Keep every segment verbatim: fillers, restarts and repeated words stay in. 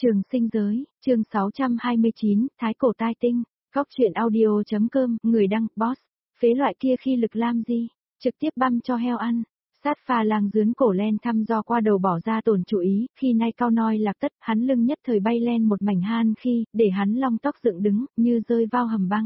Trường sinh giới, chương sáu trăm hai mươi chín, Thái cổ tai tinh, góc truyện audio.com, người đăng, boss, phế loại kia khi lực lam di, trực tiếp băm cho heo ăn. Sát pha lang dướn cổ len thăm do qua đầu bỏ ra tổn chú ý, khi nay cao noi lạc tất, hắn lưng nhất thời bay len một mảnh han khi, để hắn long tóc dựng đứng, như rơi vào hầm băng.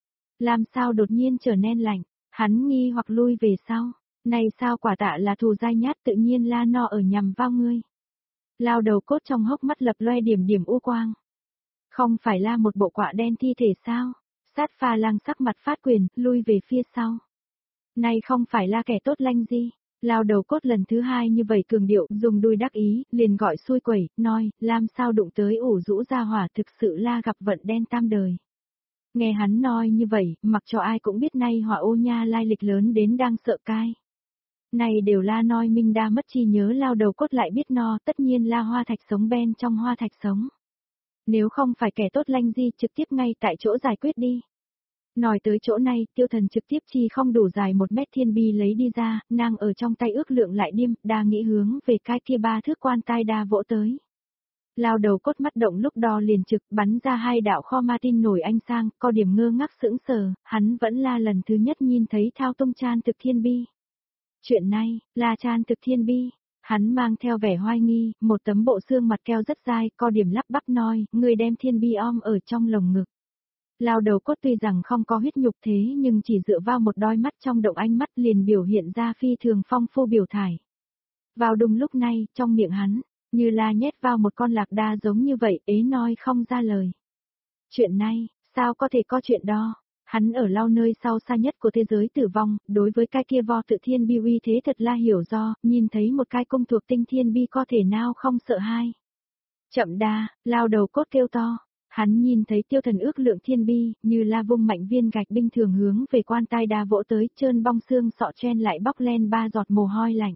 Làm sao đột nhiên trở nên lạnh, hắn nghi hoặc lui về sau, này sao quả tạ là thù dai nhát tự nhiên la no ở nhằm vào ngươi. Lao đầu cốt trong hốc mắt lập loe điểm điểm u quang. Không phải là một bộ quạ đen thi thể sao? Sát pha lang sắc mặt phát quyền, lui về phía sau. Này không phải là kẻ tốt lanh gì? Lao đầu cốt lần thứ hai như vậy cường điệu, dùng đuôi đắc ý, liền gọi xui quẩy, nói, làm sao đụng tới ủ rũ ra hỏa thực sự là gặp vận đen tam đời. Nghe hắn nói như vậy, mặc cho ai cũng biết nay hỏa ô nha lai lịch lớn đến đang sợ cai. Này đều la nói minh đa mất chi nhớ lao đầu cốt lại biết no, tất nhiên la hoa thạch sống ben trong hoa thạch sống. Nếu không phải kẻ tốt lanh di trực tiếp ngay tại chỗ giải quyết đi. Nói tới chỗ này, tiêu thần trực tiếp chi không đủ dài một mét thiên bi lấy đi ra, nàng ở trong tay ước lượng lại điêm, đa nghĩ hướng về cái kia ba thước quan tai đa vỗ tới. Lao đầu cốt mắt động lúc đo liền trực bắn ra hai đạo kho ma tin nổi anh sang, có điểm ngơ ngác sững sờ, hắn vẫn là lần thứ nhất nhìn thấy thao tung chan thực thiên bi. Chuyện này, là chan thực thiên bi, hắn mang theo vẻ hoài nghi, một tấm bộ xương mặt keo rất dai, co điểm lắp bắp nói, người đem thiên bi om ở trong lồng ngực. Lao đầu cốt tuy rằng không có huyết nhục thế nhưng chỉ dựa vào một đôi mắt trong động ánh mắt liền biểu hiện ra phi thường phong phú biểu thải. Vào đúng lúc này, trong miệng hắn, như là nhét vào một con lạc đa giống như vậy, ế nói không ra lời. Chuyện này, sao có thể có chuyện đó? Hắn ở lao nơi sau xa nhất của thế giới tử vong, đối với cái kia vo tự thiên bi uy thế thật là hiểu do, nhìn thấy một cái cung thuộc tinh thiên bi có thể nào không sợ hai. Chậm đa, lao đầu cốt kêu to, hắn nhìn thấy tiêu thần ước lượng thiên bi, như la vung mạnh viên gạch binh thường hướng về quan tai đa vỗ tới, trơn bong xương sọ chen lại bóc len ba giọt mồ hôi lạnh.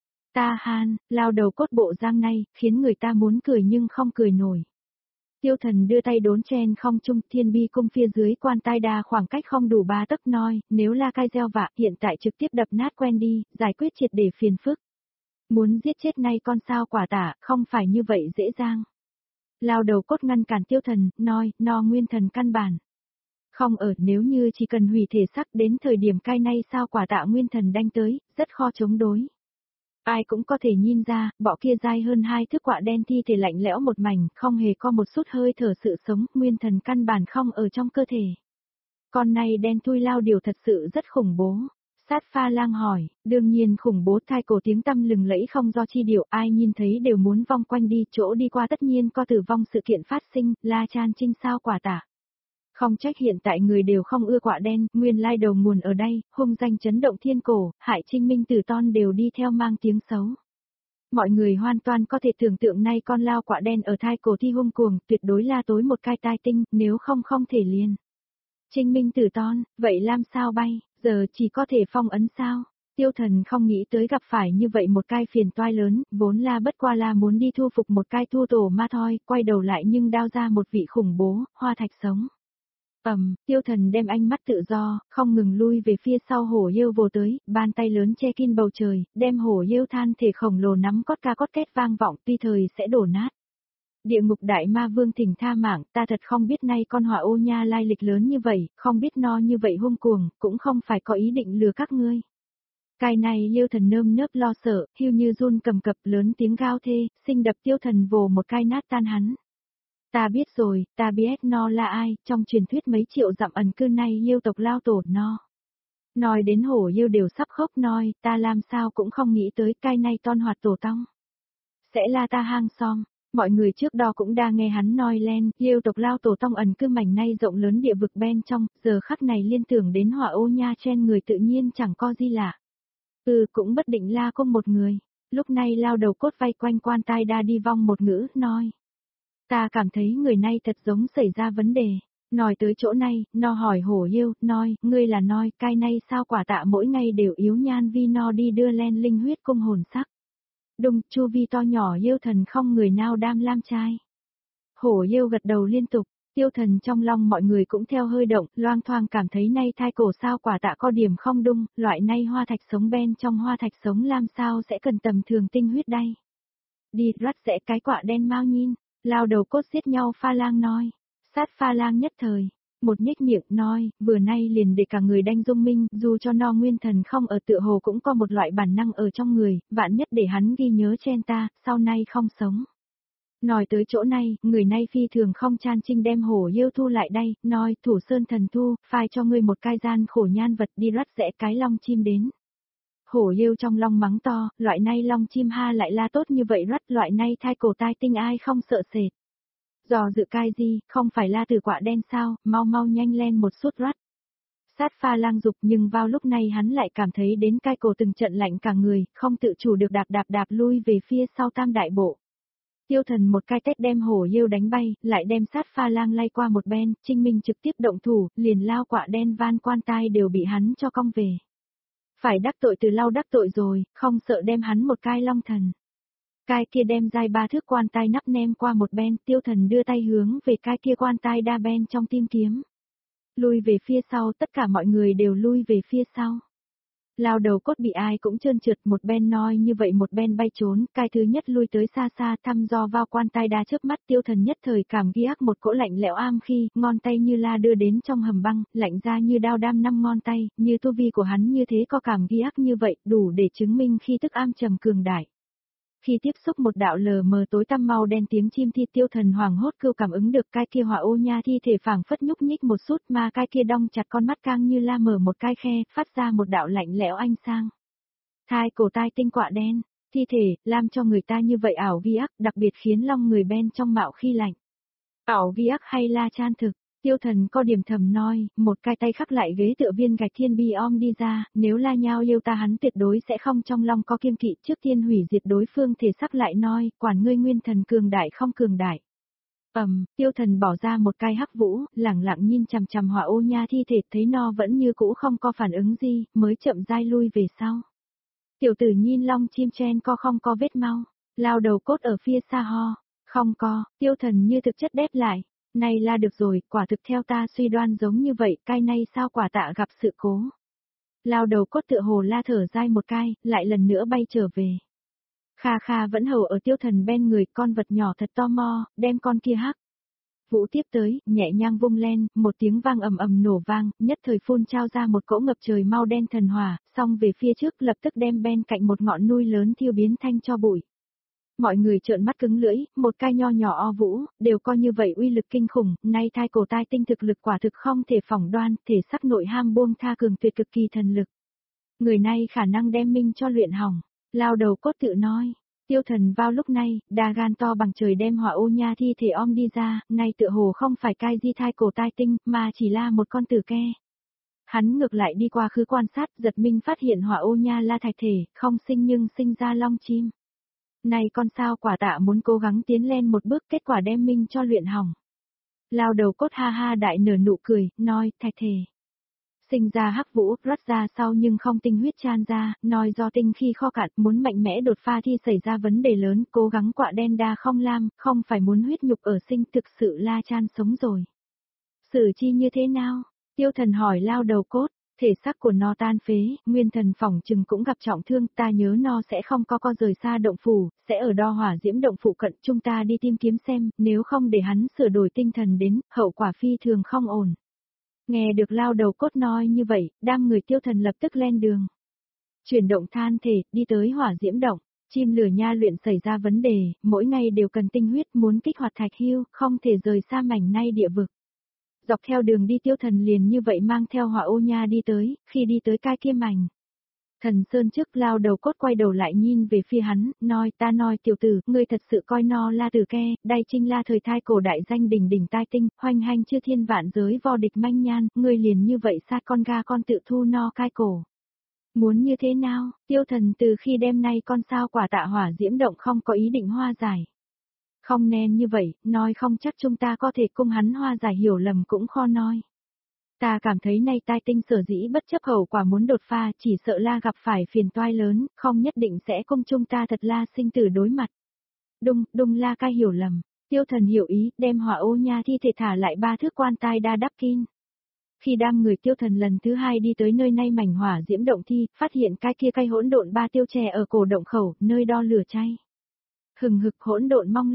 Ta han, lao đầu cốt bộ giang này, khiến người ta muốn cười nhưng không cười nổi. Tiêu thần đưa tay đốn chen không trung, thiên bi cung phía dưới quan tai đa khoảng cách không đủ ba tấc nói, nếu la cai gieo vạ hiện tại trực tiếp đập nát quen đi, giải quyết triệt để phiền phức. Muốn giết chết nay con sao quả tả, không phải như vậy dễ dàng. Lao đầu cốt ngăn cản tiêu thần, nói, no nguyên thần căn bản. Không ở, nếu như chỉ cần hủy thể sắc đến thời điểm cai nay sao quả tạ nguyên thần đánh tới, rất khó chống đối. Ai cũng có thể nhìn ra, bọ kia dai hơn hai thước quạ đen thi thể lạnh lẽo một mảnh, không hề có một chút hơi thở sự sống, nguyên thần căn bản không ở trong cơ thể. Con này đen thui lao điều thật sự rất khủng bố. Sát pha lang hỏi, đương nhiên khủng bố thai cổ tiếng tăm lừng lẫy không do chi điều, ai nhìn thấy đều muốn vong quanh đi, chỗ đi qua tất nhiên có tử vong sự kiện phát sinh, la chan trinh sao quả tả. Không trách hiện tại người đều không ưa quạ đen, nguyên lai đầu nguồn ở đây, hung danh chấn động thiên cổ, hại trinh minh tử ton đều đi theo mang tiếng xấu. Mọi người hoàn toàn có thể tưởng tượng nay con lao quạ đen ở thai cổ thi hung cuồng, tuyệt đối là tối một cai tai tinh, nếu không không thể liền. Trinh minh tử ton, vậy làm sao bay, giờ chỉ có thể phong ấn sao? Tiêu thần không nghĩ tới gặp phải như vậy một cai phiền toái lớn, vốn là bất qua là muốn đi thu phục một cai thu tổ ma thôi, quay đầu lại nhưng đao ra một vị khủng bố, hoa thạch sống. Ầm, tiêu thần đem ánh mắt tự do, không ngừng lui về phía sau hổ yêu vô tới, bàn tay lớn che kín bầu trời, đem hổ yêu than thể khổng lồ nắm cót ca cót két vang vọng, tuy thời sẽ đổ nát. Địa ngục đại ma vương thỉnh tha mạng, ta thật không biết nay con hỏa ô nha lai lịch lớn như vậy, không biết no như vậy hung cuồng, cũng không phải có ý định lừa các ngươi. Cái này liêu thần nơm nớp lo sợ, hiu như run cầm cập lớn tiếng gao thê, sinh đập tiêu thần vồ một cái nát tan hắn. Ta biết rồi, ta biết no là ai, trong truyền thuyết mấy triệu dặm ẩn cư này yêu tộc lao tổ no. Nói đến hổ yêu đều sắp khóc nói, ta làm sao cũng không nghĩ tới cái này ton hoạt tổ tông. Sẽ là ta hang som, mọi người trước đó cũng đã nghe hắn nói lên, yêu tộc lao tổ tông ẩn cư mảnh nay rộng lớn địa vực bên trong, giờ khắc này liên tưởng đến hỏa ô nha trên người tự nhiên chẳng có gì lạ. Ừ cũng bất định la không một người, lúc này lao đầu cốt vây quanh quan tai đa đi vong một ngữ, nói. Ta cảm thấy người này thật giống xảy ra vấn đề. Nói tới chỗ này, no hỏi hổ yêu, nói, ngươi là nói, cai nay sao quả tạ mỗi ngày đều yếu nhan vi no đi đưa len linh huyết cung hồn sắc. Đùng, chu vi to nhỏ yêu thần không người nào đam lam trai. Hổ yêu gật đầu liên tục, tiêu thần trong lòng mọi người cũng theo hơi động, loang thoang cảm thấy nay thai cổ sao quả tạ có điểm không đung, loại nay hoa thạch sống ben trong hoa thạch sống làm sao sẽ cần tầm thường tinh huyết đây. Đi rát sẽ cái quạ đen mau nhìn. Lao đầu cốt giết nhau pha lang nói. Sát pha lang nhất thời. Một nhếch miệng nói, vừa nay liền để cả người đanh dung minh, dù cho no nguyên thần không ở tựa hồ cũng có một loại bản năng ở trong người, vạn nhất để hắn ghi nhớ chen ta, sau này không sống. Nói tới chỗ này, người nay phi thường không chan trinh đem hổ yêu thu lại đây, nói, thủ sơn thần thu, phai cho ngươi một cai gian khổ nhan vật đi rắt rẽ cái long chim đến. Hổ yêu trong long mắng to, loại nay long chim ha lại la tốt như vậy rắt loại nay thai cổ tai tinh ai không sợ sệt. Dò dự cai gì, không phải la từ quạ đen sao, mau mau nhanh lên một suốt rắt. Sát pha lang dục nhưng vào lúc này hắn lại cảm thấy đến cai cổ từng trận lạnh cả người, không tự chủ được đạp đạp đạp lui về phía sau tam đại bộ. Tiêu thần một cái tét đem hổ yêu đánh bay, lại đem sát pha lang lay qua một bên, Trinh Minh trực tiếp động thủ, liền lao quạ đen van quan tai đều bị hắn cho cong về. Phải đắc tội từ lau đắc tội rồi, không sợ đem hắn một cai long thần. Cai kia đem dai ba thước quan tai nắp nem qua một bên, tiêu thần đưa tay hướng về cai kia quan tai đa bên trong tim kiếm. Lui về phía sau, tất cả mọi người đều lui về phía sau. Lao đầu cốt bị ai cũng trơn trượt, một bên nói như vậy một bên bay trốn, cai thứ nhất lui tới xa xa thăm do vào quan tai đa trước mắt, tiêu thần nhất thời cảm ghi ác một cỗ lạnh lẽo am khi, ngón tay như la đưa đến trong hầm băng, lạnh ra như đao đam năm ngón tay, như tu vi của hắn như thế có cảm ghi ác như vậy, đủ để chứng minh khi tức am trầm cường đại. Khi tiếp xúc một đạo lờ mờ tối tăm màu đen tiếng chim thi, tiêu thần hoàng hốt cưu cảm ứng được cai kia hỏa ô nha thi thể phảng phất nhúc nhích một chút, mà cai kia đong chặt con mắt cang như la mở một cái khe, phát ra một đạo lạnh lẽo ánh sang. Thai cổ tai tinh quạ đen, thi thể, làm cho người ta như vậy ảo vi ác, đặc biệt khiến long người bên trong mạo khi lạnh. Ảo vi ác hay la chan thực? Tiêu thần có điểm thầm nói, một cái tay khắc lại ghế tựa viên gạch thiên bi om đi ra, nếu la nhau yêu ta hắn tuyệt đối sẽ không trong lòng có kiêng kỵ, trước tiên hủy diệt đối phương thể sắc lại nói, quản ngươi nguyên thần cường đại không cường đại. Ầm, tiêu thần bỏ ra một cái hắc vũ, lẳng lặng nhìn chằm chằm hỏa ô nha thi thể, thấy no vẫn như cũ không có phản ứng gì, mới chậm rãi lui về sau. Tiểu tử nhìn long chim chen co không có vết mau, lao đầu cốt ở phía xa ho, không có, tiêu thần như thực chất đép lại. Này là được rồi, quả thực theo ta suy đoan giống như vậy, cai nay sao quả tạ gặp sự cố. Lao đầu cốt tựa hồ la thở dai một cai, lại lần nữa bay trở về. Kha Kha vẫn hầu ở tiêu thần bên người, con vật nhỏ thật to mo, đem con kia hắc. Vũ tiếp tới, nhẹ nhàng vung lên, một tiếng vang ầm ầm nổ vang, nhất thời phun trao ra một cỗ ngập trời mau đen thần hỏa, xong về phía trước lập tức đem bên cạnh một ngọn núi lớn thiêu biến thanh cho bụi. Mọi người trợn mắt cứng lưỡi, một cái nho nhỏ o vũ, đều coi như vậy uy lực kinh khủng, nay thai cổ tai tinh thực lực quả thực không thể phỏng đoan, thể sắc nội ham buông tha cường tuyệt cực kỳ thần lực. Người này khả năng đem minh cho luyện hỏng, lao đầu cốt tự nói. Tiêu thần vào lúc này, đa gan to bằng trời đem hỏa ô nha thi thể om đi ra, nay tựa hồ không phải cai di thai cổ tai tinh, mà chỉ là một con tử ke. Hắn ngược lại đi qua khứ quan sát, giật minh phát hiện hỏa ô nha la thạch thể, không sinh nhưng sinh ra long chim. Này con sao quả tạ muốn cố gắng tiến lên một bước, kết quả đem minh cho luyện hỏng. Lao đầu cốt ha ha đại nở nụ cười, nói, thạch thể. Sinh ra hắc vũ, rót ra sau nhưng không tinh huyết chan ra, nói do tinh khi kho cạn, muốn mạnh mẽ đột phá thì xảy ra vấn đề lớn, cố gắng quạ đen đa không lam, không phải muốn huyết nhục ở sinh, thực sự la chan sống rồi. Xử chi như thế nào? Tiêu thần hỏi lao đầu cốt. Thể xác của nó tan phế, nguyên thần phỏng chừng cũng gặp trọng thương, ta nhớ nó sẽ không có co rời xa động phủ, sẽ ở đo hỏa diễm động phủ cận, chúng ta đi tìm kiếm xem, nếu không để hắn sửa đổi tinh thần đến, hậu quả phi thường không ổn. Nghe được lao đầu cốt nói như vậy, đám người tiêu thần lập tức lên đường. Chuyển động than thể, đi tới hỏa diễm động, chim lửa nha luyện xảy ra vấn đề, mỗi ngày đều cần tinh huyết, muốn kích hoạt thạch hưu, không thể rời xa mảnh nay địa vực. Dọc theo đường đi tiêu thần liền như vậy mang theo hỏa ô nha đi tới, khi đi tới cai kia mảnh. Thần Sơn trước lao đầu cốt quay đầu lại nhìn về phía hắn, nói ta nói tiểu tử, ngươi thật sự coi no la tử ke, đai trinh la thời thai cổ đại danh đỉnh đỉnh tai tinh, hoành hành chưa thiên vạn giới vo địch manh nhan, ngươi liền như vậy sát con ga con tự thu no cai cổ. Muốn như thế nào, tiêu thần từ khi đêm nay con sao quả tạ hỏa diễm động không có ý định hoa giải. Không nên như vậy, nói không chắc chúng ta có thể cung hắn hoa giải hiểu lầm cũng khó nói. Ta cảm thấy nay tai tinh sở dĩ bất chấp hậu quả muốn đột phá, chỉ sợ la gặp phải phiền toái lớn, không nhất định sẽ cung chúng ta thật la sinh tử đối mặt. Đung, đung la cai hiểu lầm, tiêu thần hiểu ý, đem hỏa ô nha thi thể thả lại ba thước quan tai đa đắp kin. Khi đang người tiêu thần lần thứ hai đi tới nơi nay mảnh hỏa diễm động thi, phát hiện cái kia cây hỗn độn ba tiêu chè ở cổ động khẩu, nơi đo lửa cháy. Hừng hực hỗn độn mong lung.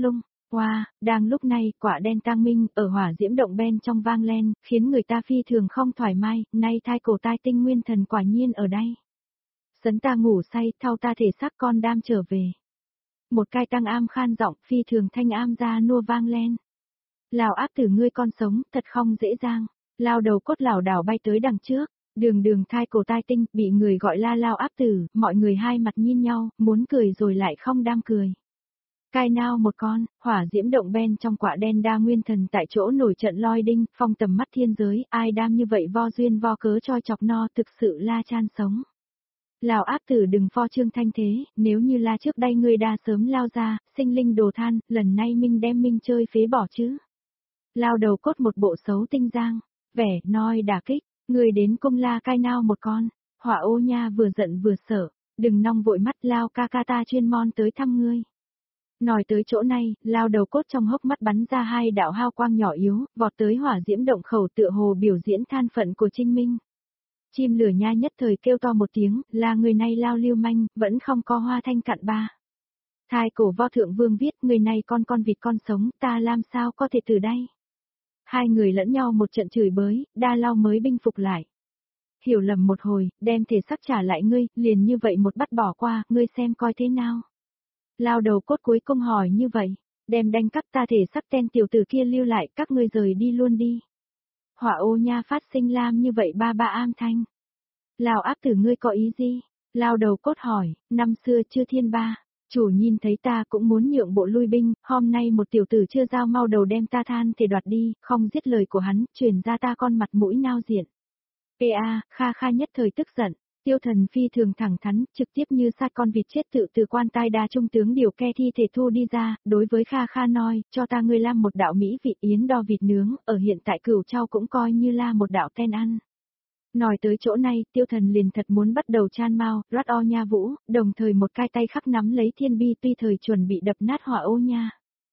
Wow, đang lúc này, quả đen tang minh ở hỏa diễm động bên trong vang lên, khiến người ta phi thường không thoải mái, nay thai cổ tai tinh nguyên thần quả nhiên ở đây. Sấn ta ngủ say, thao ta thể xác con đam trở về. Một cái tăng am khan giọng phi thường thanh am ra nua vang lên. Lào áp tử ngươi con sống, thật không dễ dàng. Lao đầu cốt lảo đảo bay tới đằng trước, đường đường thai cổ tai tinh, bị người gọi la lao áp tử, mọi người hai mặt nhìn nhau, muốn cười rồi lại không đam cười. Cai nao một con, hỏa diễm động bên trong quả đen đa nguyên thần tại chỗ nổi trận loi đinh, phong tầm mắt thiên giới, ai đam như vậy vo duyên vo cớ choi chọc no thực sự la chan sống. Lào áp tử đừng pho trương thanh thế, nếu như la trước đây ngươi đa sớm lao ra, sinh linh đồ than, lần nay minh đem minh chơi phế bỏ chứ. Lao đầu cốt một bộ xấu tinh giang, vẻ, nói đả kích, ngươi đến cung la cai nao một con, hỏa ô nha vừa giận vừa sợ, đừng nong vội mắt lao ca ca ta chuyên mon tới thăm ngươi. Nói tới chỗ này, lao đầu cốt trong hốc mắt bắn ra hai đạo hao quang nhỏ yếu, vọt tới hỏa diễm động khẩu tựa hồ biểu diễn than phận của Trinh Minh. Chim lửa nha nhất thời kêu to một tiếng, là người này lao lưu manh, vẫn không có hoa thanh cặn ba. Thai cổ vo thượng vương viết, người này con con vịt con sống, ta làm sao có thể từ đây. Hai người lẫn nhau một trận chửi bới, đa lao mới binh phục lại. Hiểu lầm một hồi, đem thể sắc trả lại ngươi, liền như vậy một bắt bỏ qua, ngươi xem coi thế nào. Lao đầu cốt cuối cùng hỏi như vậy, đem đánh cắp ta thể sắc ten tiểu tử kia lưu lại, các ngươi rời đi luôn đi. Hỏa ô nha phát sinh lam như vậy ba ba am thanh. Lao áp tử ngươi có ý gì? Lao đầu cốt hỏi, năm xưa chưa thiên ba, chủ nhìn thấy ta cũng muốn nhượng bộ lui binh, hôm nay một tiểu tử chưa giao mau đầu đem ta than thể đoạt đi, không giết lời của hắn, truyền ra ta con mặt mũi nao diện. Ê a, kha kha nhất thời tức giận. Tiêu thần phi thường thẳng thắn, trực tiếp như sát con vịt chết tự từ quan tai đa trung tướng điều ke thi thể thu đi ra, đối với Kha Kha nói, cho ta ngươi làm một đạo mỹ vị yến đo vịt nướng, ở hiện tại Cửu Châu cũng coi như là một đạo ten ăn. Nói tới chỗ này, tiêu thần liền thật muốn bắt đầu chan mau, rót o nha vũ, đồng thời một cái tay khắc nắm lấy thiên bi tuy thời chuẩn bị đập nát hỏa ô nha.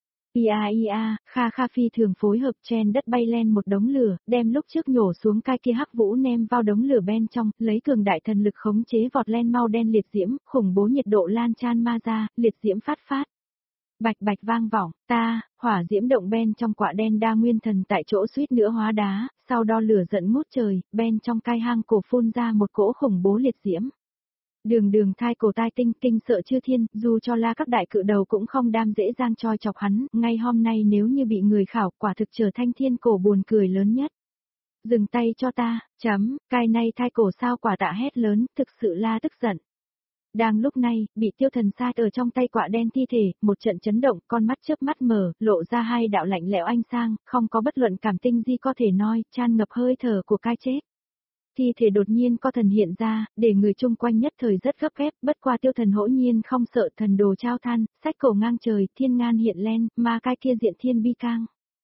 Ia ia, Kha Kha phi thường phối hợp chen đất bay lên một đống lửa, đem lúc trước nhổ xuống cái kia hắc vũ ném vào đống lửa bên trong, lấy cường đại thần lực khống chế vọt lên mau đen liệt diễm, khủng bố nhiệt độ lan chan ma ra, liệt diễm phát phát. Bạch bạch vang vọng, ta, hỏa diễm động bên trong quả đen đa nguyên thần tại chỗ suýt nữa hóa đá, sau đó lửa giận ngút trời, bên trong cai hang cổ phun ra một cỗ khủng bố liệt diễm. Đường đường thai cổ tai tinh kinh sợ chư thiên, dù cho la các đại cự đầu cũng không đam dễ dàng choi chọc hắn, ngay hôm nay nếu như bị người khảo quả thực trở thành thiên cổ buồn cười lớn nhất. Dừng tay cho ta, chấm, cai này thai cổ sao quả tạ hét lớn, thực sự la tức giận. Đang lúc này, bị tiêu thần sát ở trong tay quả đen thi thể, một trận chấn động, con mắt chớp mắt mở, lộ ra hai đạo lạnh lẽo ánh sang, không có bất luận cảm tinh gì có thể nói, tràn ngập hơi thở của cai chết. Thi thể đột nhiên có thần hiện ra, để người chung quanh nhất thời rất gấp gáp, bất qua tiêu thần hỗ nhiên không sợ thần đồ trao than, sách cổ ngang trời, thiên ngan hiện lên, mà cái kia diện thiên bi cang.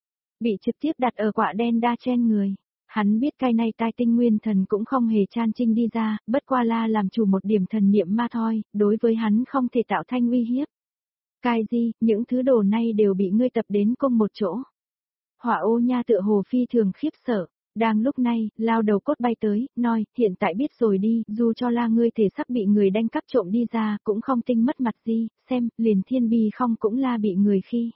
Bị trực tiếp đặt ở quả đen đa chen người. Hắn biết cái này tai tinh nguyên thần cũng không hề chan trinh đi ra, bất qua la làm chủ một điểm thần niệm ma thôi, đối với hắn không thể tạo thanh uy hiếp. Cái gì, những thứ đồ này đều bị ngươi tập đến cùng một chỗ. Hỏa ô nha tựa hồ phi thường khiếp sợ. Đang lúc này, lao đầu cốt bay tới, nói, hiện tại biết rồi đi, dù cho la ngươi thể sắc bị người đánh cắp trộm đi ra, cũng không tinh mất mặt gì, xem, liền thiên bi không cũng la bị người khi.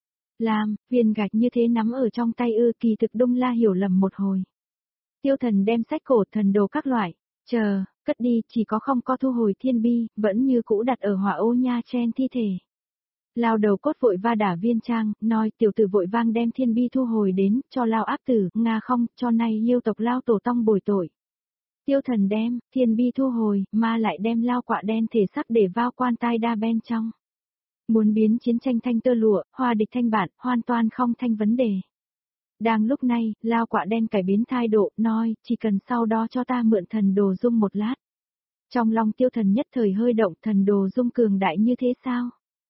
Làm, viên gạch như thế nắm ở trong tay ư kỳ thực đông la hiểu lầm một hồi. Tiêu thần đem sách cổ thần đồ các loại, chờ, cất đi, chỉ có không có thu hồi thiên bi, vẫn như cũ đặt ở hỏa ô nha chen thi thể. Lao đầu cốt vội va đả viên trang, nói tiểu tử vội vang đem thiên bi thu hồi đến, cho lao áp tử, nga không, cho nay yêu tộc lao tổ tông bồi tội. Tiêu thần đem, thiên bi thu hồi, mà lại đem lao quạ đen thể sắc để vào quan tai đa bên trong. Muốn biến chiến tranh thanh tơ lụa, hòa địch thanh bản, hoàn toàn không thanh vấn đề. Đang lúc này, lao quạ đen cải biến thái độ, nói, chỉ cần sau đó cho ta mượn thần đồ dung một lát. Trong lòng tiêu thần nhất thời hơi động, thần đồ dung cường đại như thế sao?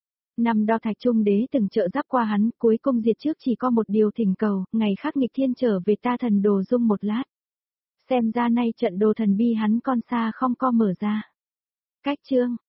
Năm đó thạch trung đế từng trợ giáp qua hắn, cuối cùng diệt trước chỉ có một điều thỉnh cầu, ngày khác nghịch thiên trở về ta thần đồ dung một lát. Xem ra nay trận đồ thần bi hắn con xa không co mở ra. Cách chương